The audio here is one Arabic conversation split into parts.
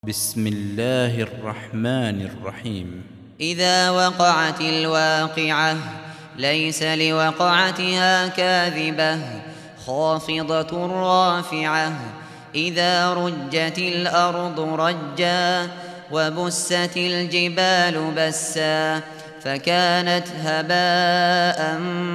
بسم الله الرحمن الرحيم. إذا وقعت الواقعة ليس لوقعتها كاذبة خافضة رافعة إذا رجت الأرض رجا وبست الجبال بسا فكانت هباء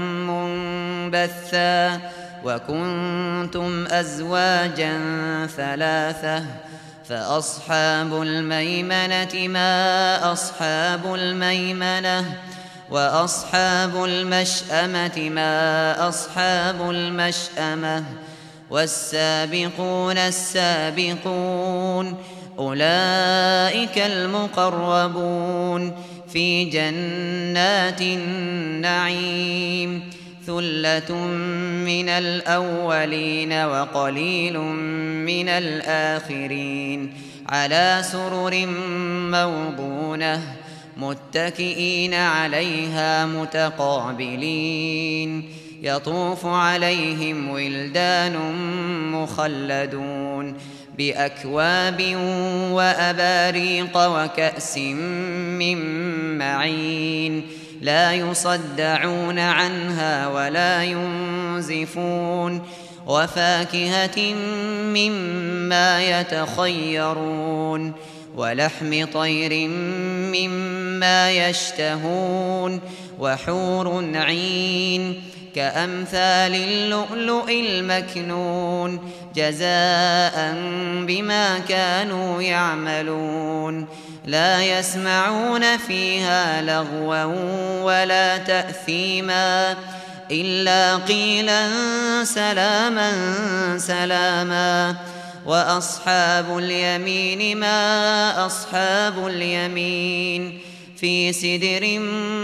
منبثا وكنتم أزواجا ثلاثة فأصحاب الميمنة ما أصحاب الميمنة وأصحاب المشأمة ما أصحاب المشأمة والسابقون السابقون أولئك المقربون في جنات النعيم ثلة من الأولين وقليل من الآخرين على سرر موضونة متكئين عليها متقابلين يطوف عليهم ولدان مخلدون بأكواب وأباريق وكأس من معين لا يصدعون عنها ولا ينزفون وفاكهة مما يتخيرون ولحم طير مما يشتهون وحور عين كأمثال اللؤلؤ المكنون جزاء بما كانوا يعملون لا يسمعون فيها لغوا ولا تأثيما إلا قيلا سلاما سلاما وأصحاب اليمين ما أصحاب اليمين في سدر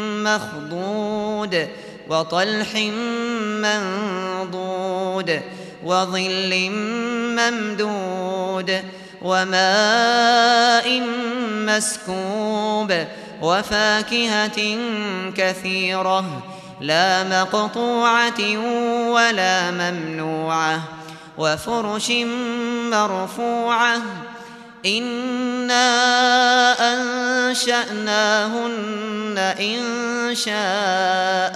مخضود وطلح منضود وظل ممدود وماء مسكوب وفاكهة كثيرة لا مقطوعة ولا ممنوعة وفرش مرفوعة إنا أنشأناهن إنشاء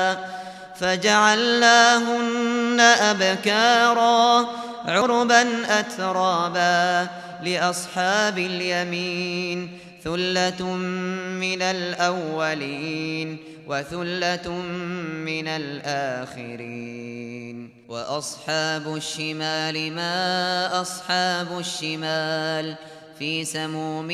فجعلناهن أبكارا عربا أترابا لأصحاب اليمين ثلة من الأولين وثلة من الآخرين وأصحاب الشمال ما أصحاب الشمال في سموم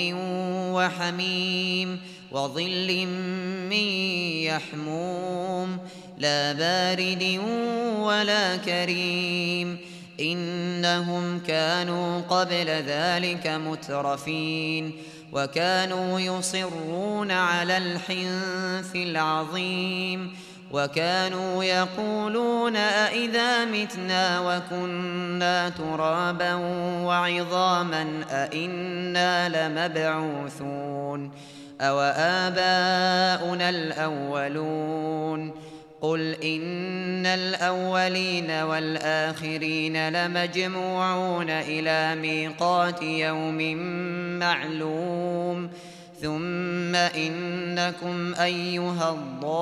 وحميم وظل من يحموم لا بارد ولا كريم إنهم كانوا قبل ذلك مترفين وكانوا يصرون على الحنث العظيم وكانوا يقولون أئذا متنا وكنا ترابا وعظاما أئنا لمبعوثون أوآباؤنا الأولون قل إن الأولين والآخرين لمجموعون إلى ميقات يوم معلوم ثم إنكم أيها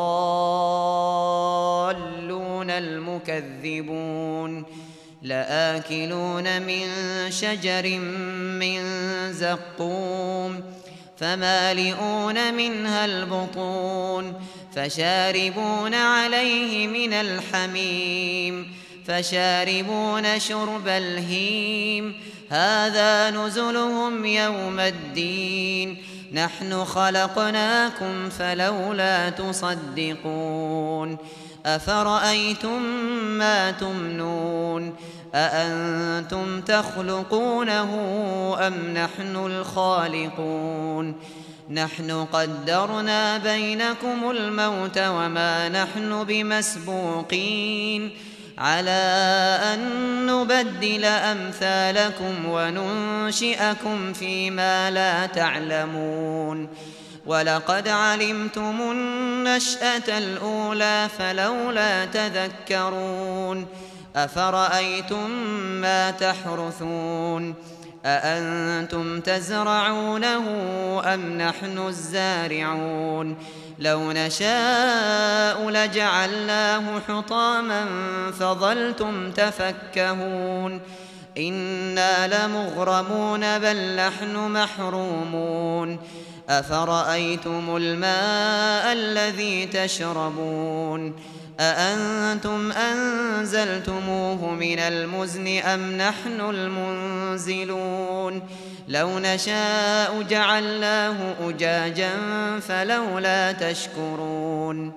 الضالون المكذبون لآكلون من شجر من زقوم فمالئون منها البطون فشاربون عليه من الحميم فشاربون شرب الهيم هذا نزلهم يوم الدين نحن خلقناكم فلولا تصدقون أفرأيتم ما تمنون أأنتم تخلقونه أم نحن الخالقون نحن قدرنا بينكم الموت وما نحن بمسبوقين على أن نبدل أمثالكم وننشئكم فيما لا تعلمون ولقد علمتم النشأة الأولى فلولا تذكرون أفرأيتم ما تحرثون أأنتم تزرعونه أم نحن الزارعون لو نشاء لجعلناه حطاما فظلتم تفكهون إنا لمغرمون بل نحن محرومون أفرأيتم الماء الذي تشربون أأنتم أنزلتموه من المزن أم نحن المنزلون لو نشاء جعلناه أجاجا فلولا تشكرون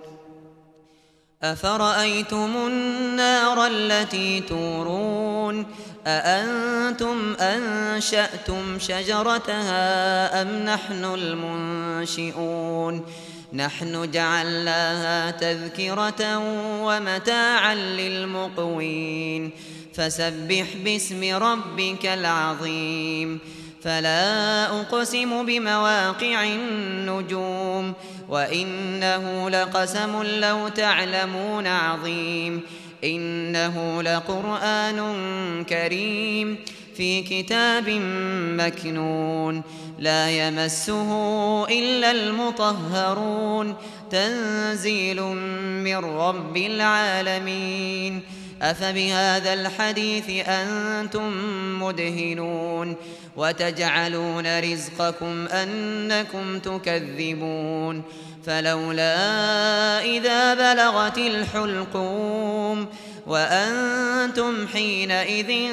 أفرأيتم النار التي تورون أأنتم أنشأتم شجرتها أم نحن المنشئون نحن جعلناها تذكرة ومتاعا للمقوين فسبح باسم ربك العظيم فلا أقسم بمواقع النجوم وإنه لقسم لو تعلمون عظيم إنه لقرآن كريم في كتاب مكنون لا يمسه إلا المطهرون تنزيل من رب العالمين أفبهذا الحديث أنتم مدهنون وتجعلون رزقكم أنكم تكذبون فلولا إذا بلغت الحلقوم وأنتم حينئذ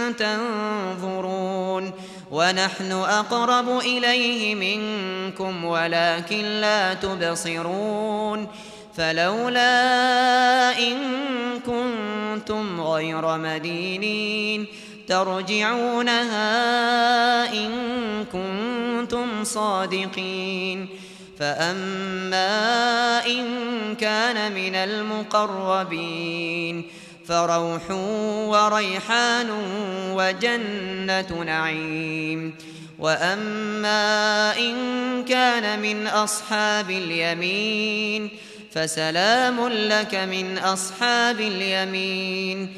تنظرون ونحن أقرب إليه منكم ولكن لا تبصرون فلولا إن كنتم غير مدينين ترجعونها إن كنتم صادقين فأما إن كان من المقربين فروح وريحان وجنة نعيم وأما إن كان من أصحاب اليمين فسلام لك من أصحاب اليمين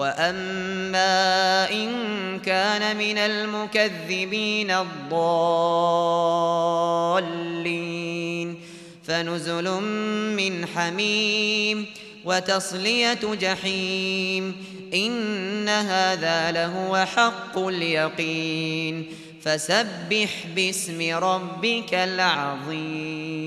وأما إن كان من المكذبين الضالين فنزل من حميم وتصلية جحيم إن هذا لهو حق اليقين فسبح باسم ربك العظيم